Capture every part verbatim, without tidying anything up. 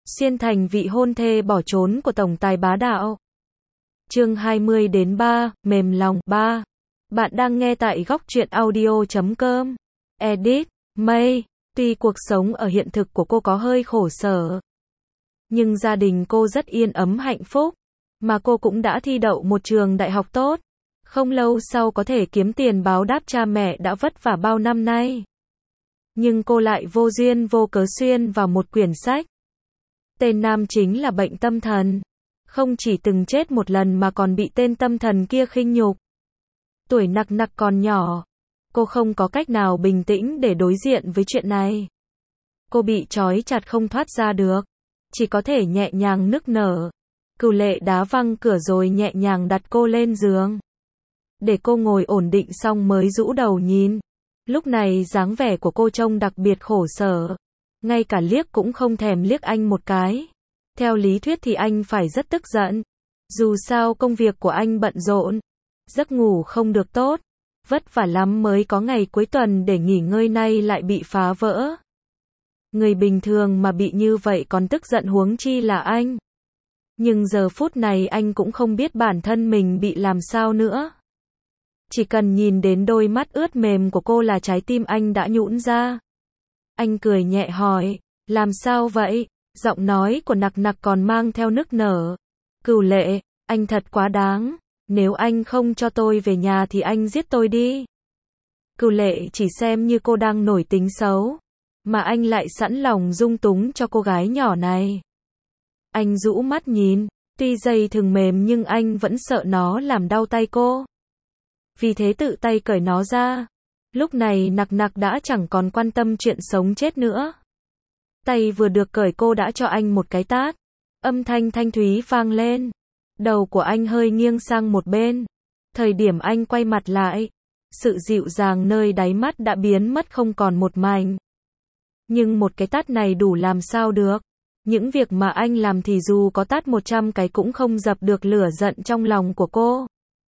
Xuyên thành vị hôn thê bỏ trốn của tổng tài bá đạo. Chương hai mươi đến ba, mềm lòng. ba. Bạn đang nghe tại góc truyện audio chấm com. Edit, May. Tuy cuộc sống ở hiện thực của cô có hơi khổ sở, nhưng gia đình cô rất yên ấm hạnh phúc, mà cô cũng đã thi đậu một trường đại học tốt. Không lâu sau có thể kiếm tiền báo đáp cha mẹ đã vất vả bao năm nay. Nhưng cô lại vô duyên vô cớ xuyên vào một quyển sách. Tên nam chính là bệnh tâm thần. Không chỉ từng chết một lần mà còn bị tên tâm thần kia khinh nhục. Tuổi nặc nặc còn nhỏ, cô không có cách nào bình tĩnh để đối diện với chuyện này. Cô bị trói chặt không thoát ra được, chỉ có thể nhẹ nhàng nức nở. Cửu Lệ đá văng cửa rồi nhẹ nhàng đặt cô lên giường, để cô ngồi ổn định xong mới rũ đầu nhìn. Lúc này dáng vẻ của cô trông đặc biệt khổ sở, ngay cả liếc cũng không thèm liếc anh một cái. Theo lý thuyết thì anh phải rất tức giận, dù sao công việc của anh bận rộn, giấc ngủ không được tốt, vất vả lắm mới có ngày cuối tuần để nghỉ ngơi, nay lại bị phá vỡ. Người bình thường mà bị như vậy còn tức giận, huống chi là anh. Nhưng giờ phút này anh cũng không biết bản thân mình bị làm sao nữa. Chỉ cần nhìn đến đôi mắt ướt mềm của cô là trái tim anh đã nhũn ra. Anh cười nhẹ hỏi, làm sao vậy? Giọng nói của nặc nặc còn mang theo nức nở. Cửu Lệ, anh thật quá đáng. Nếu anh không cho tôi về nhà thì anh giết tôi đi. Cửu Lệ chỉ xem như cô đang nổi tính xấu, mà anh lại sẵn lòng dung túng cho cô gái nhỏ này. Anh rũ mắt nhìn, tuy dây thừng mềm nhưng anh vẫn sợ nó làm đau tay cô. Vì thế tự tay cởi nó ra. Lúc này nặc nặc đã chẳng còn quan tâm chuyện sống chết nữa. Tay vừa được cởi cô đã cho anh một cái tát. Âm thanh thanh thúy vang lên. Đầu của anh hơi nghiêng sang một bên. Thời điểm anh quay mặt lại, sự dịu dàng nơi đáy mắt đã biến mất không còn một mảnh. Nhưng một cái tát này đủ làm sao được. Những việc mà anh làm thì dù có tát một trăm cái cũng không dập được lửa giận trong lòng của cô.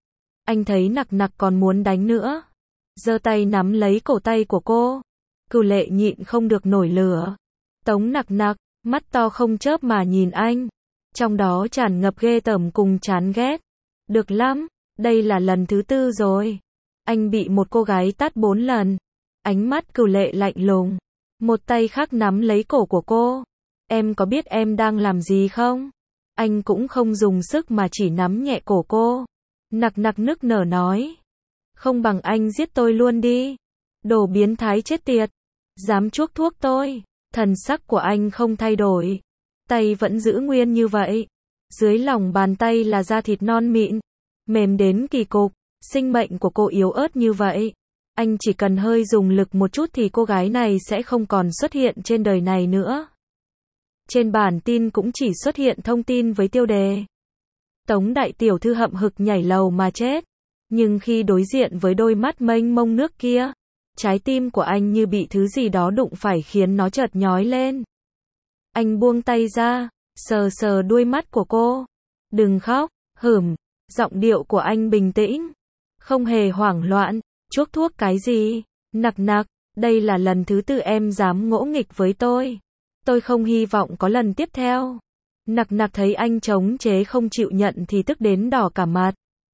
Anh thấy nặc nặc còn muốn đánh nữa, giơ tay nắm lấy cổ tay của cô. Cửu Lệ nhịn không được nổi lửa. Tống nặc nặc, mắt to không chớp mà nhìn anh, trong đó tràn ngập ghê tởm cùng chán ghét. Được lắm, đây là lần thứ tư rồi. Anh bị một cô gái tát bốn lần. Ánh mắt Cửu Lệ lạnh lùng, một tay khác nắm lấy cổ của cô. Em có biết em đang làm gì không? Anh cũng không dùng sức mà chỉ nắm nhẹ cổ cô. Nặc nặc nức nở nói, không bằng anh giết tôi luôn đi. Đồ biến thái chết tiệt, dám chuốc thuốc tôi. Thần sắc của anh không thay đổi, tay vẫn giữ nguyên như vậy. Dưới lòng bàn tay là da thịt non mịn, mềm đến kỳ cục. Sinh mệnh của cô yếu ớt như vậy, anh chỉ cần hơi dùng lực một chút thì cô gái này sẽ không còn xuất hiện trên đời này nữa. Trên bản tin cũng chỉ xuất hiện thông tin với tiêu đề Tống đại tiểu thư hậm hực nhảy lầu mà chết. Nhưng khi đối diện với đôi mắt mênh mông nước kia, trái tim của anh như bị thứ gì đó đụng phải khiến nó chợt nhói lên. Anh buông tay ra, sờ sờ đuôi mắt của cô. Đừng khóc, hửm. Giọng điệu của anh bình tĩnh, không hề hoảng loạn. Chuốc thuốc cái gì? Nặc nặc, đây là lần thứ tư em dám ngỗ nghịch với tôi. Tôi không hy vọng có lần tiếp theo. Nặc nặc thấy anh chống chế không chịu nhận thì tức đến đỏ cả mặt.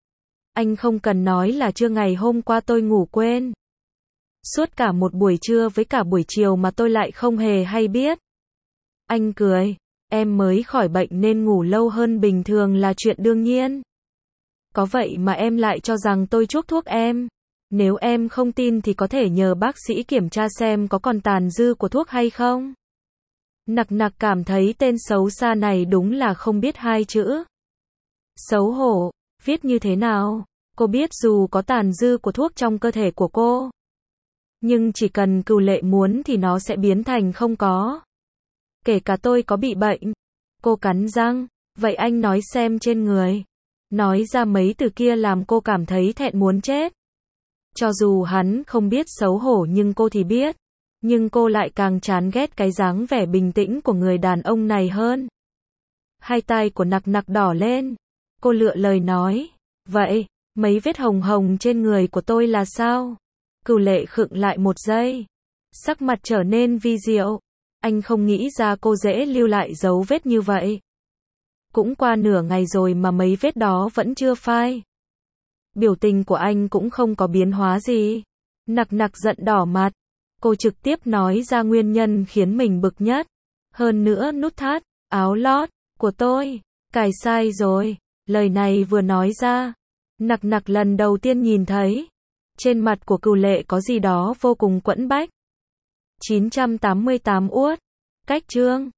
Anh không cần nói là trưa ngày hôm qua tôi ngủ quên. Suốt cả một buổi trưa với cả buổi chiều mà tôi lại không hề hay biết. Anh cười, em mới khỏi bệnh nên ngủ lâu hơn bình thường là chuyện đương nhiên. Có vậy mà em lại cho rằng tôi chuốc thuốc em. Nếu em không tin thì có thể nhờ bác sĩ kiểm tra xem có còn tàn dư của thuốc hay không. Nặc nặc cảm thấy tên xấu xa này đúng là không biết hai chữ. Xấu hổ, viết như thế nào? Cô biết dù có tàn dư của thuốc trong cơ thể của cô, nhưng chỉ cần Cửu Lệ muốn thì nó sẽ biến thành không có. Kể cả tôi có bị bệnh. Cô cắn răng, vậy anh nói xem trên người. Nói ra mấy từ kia làm cô cảm thấy thẹn muốn chết. Cho dù hắn không biết xấu hổ nhưng cô thì biết. Nhưng cô lại càng chán ghét cái dáng vẻ bình tĩnh của người đàn ông này hơn. Hai tay của nặc nặc đỏ lên. Cô lựa lời nói, vậy, mấy vết hồng hồng trên người của tôi là sao? Cửu Lệ khựng lại một giây. Sắc mặt trở nên vi diệu. Anh không nghĩ ra cô dễ lưu lại dấu vết như vậy. Cũng qua nửa ngày rồi mà mấy vết đó vẫn chưa phai. Biểu tình của anh cũng không có biến hóa gì. Nặc nặc giận đỏ mặt. Cô trực tiếp nói ra nguyên nhân khiến mình bực nhất. Hơn nữa nút thắt, áo lót của tôi cài sai rồi. Lời này vừa nói ra, nặc nặc lần đầu tiên nhìn thấy trên mặt của Cửu Lệ có gì đó vô cùng quẫn bách. chín trăm tám mươi tám uất. Cách chương